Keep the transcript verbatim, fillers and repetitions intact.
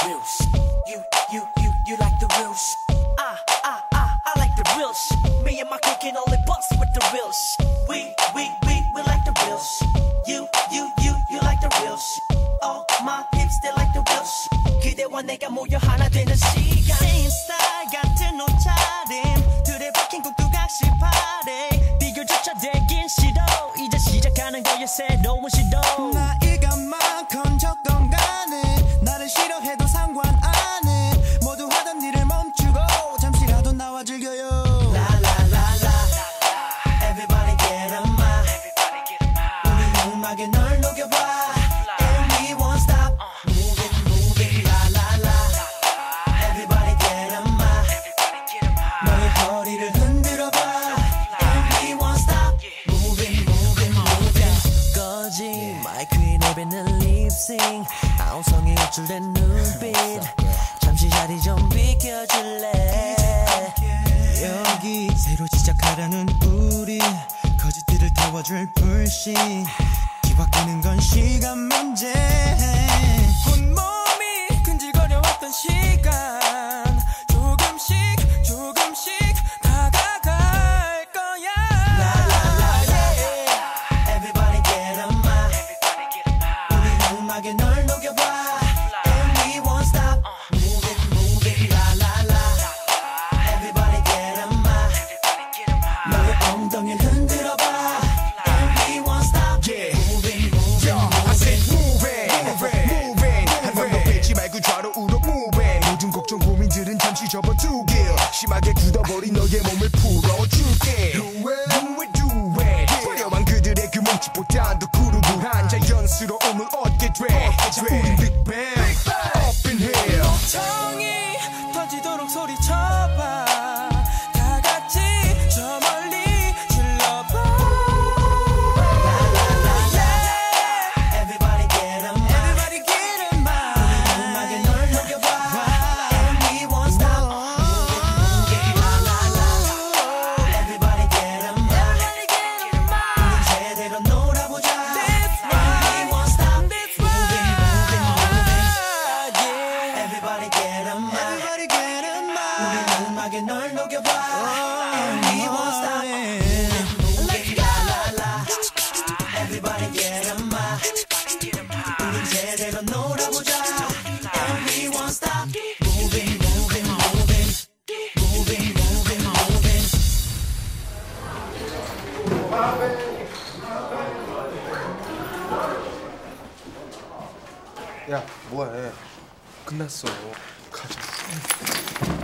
real shit. You, you, you, you like the real shit. Ah, ah, ah, I like the real shit. Me and my clique can only bust with the real shit. We, we, we, we like the real shit. You, you, you, you like the real shit. All my hips, they like the real shit. 그대와 내가 모여 하나 되는 시간. Same style 같은 옷차림. 둘의 박힌 꼭두각시 파리. 비교조차 되긴 싫어. 이제 시작하는 거야 새로운 시도. 나이가 많건 적건 간에 나를 싫어해도 상관 안 해. 모두 하던 일을 멈추고 잠시라도 나와 즐겨요. Everybody get a mile. 우리 음악에 널 녹여봐. And we won't stop. Move it, move it, la la la. Everybody get a mile. 너의 허리를 흔들어봐. And we won't stop. Move it, move it, move it. 꺼진 마이크에 내뱉는 립싱. 아우성이 우쭐댄 눈빛. 잠시 자리 좀 비켜줄래. 여기 새로 시작하라는 우리 거짓들을 태워줄 불씨. 뒤바뀌는 건 시간 문제. 온몸이 근질거려왔던 시간 조금씩 조금씩 다가갈 거야. Everybody get a mile. 우리 음악에 널 녹여봐. And we won't stop. Move it, move it, la la la. Everybody get a mile. 너의 엉덩이를 흔들어봐. And we won't stop. Yeah. Move it, move it, Yo, I move said it. move it, move it. 한 번도 빼지 말고 좌로우로 move it. 모든 걱정 고민들은 잠시 접어두길. 심하게 굳어버린 너의 몸을 풀어줄게. Do it, do it, do it. 화려한 그들의 그 몸짓보다 더 구르구한 자연스러움을 얻게 돼. 자, 우린 Big Bang, up in here. 정이 터지도록 소리쳐봐. 다 같이 저 멀리 질러봐. Everybody get a mile. Everybody get a mile. 음악에 널 녹여봐. And we won't stop. Move it, la la la. Everybody get a mile. 우린 제대로 놀아보자. And we won't stop. Move it, move it, move it. Everybody get a mile. Everybody get a mile. 우린 음악에 널 녹여봐. And we won't stop. Move it, la la la. Everybody get a mile. 우린 제대로 놀아보자. And we won't stop. Moving, moving, moving. Moving, moving, moving. 야, 뭐해? 끝났어. 가자.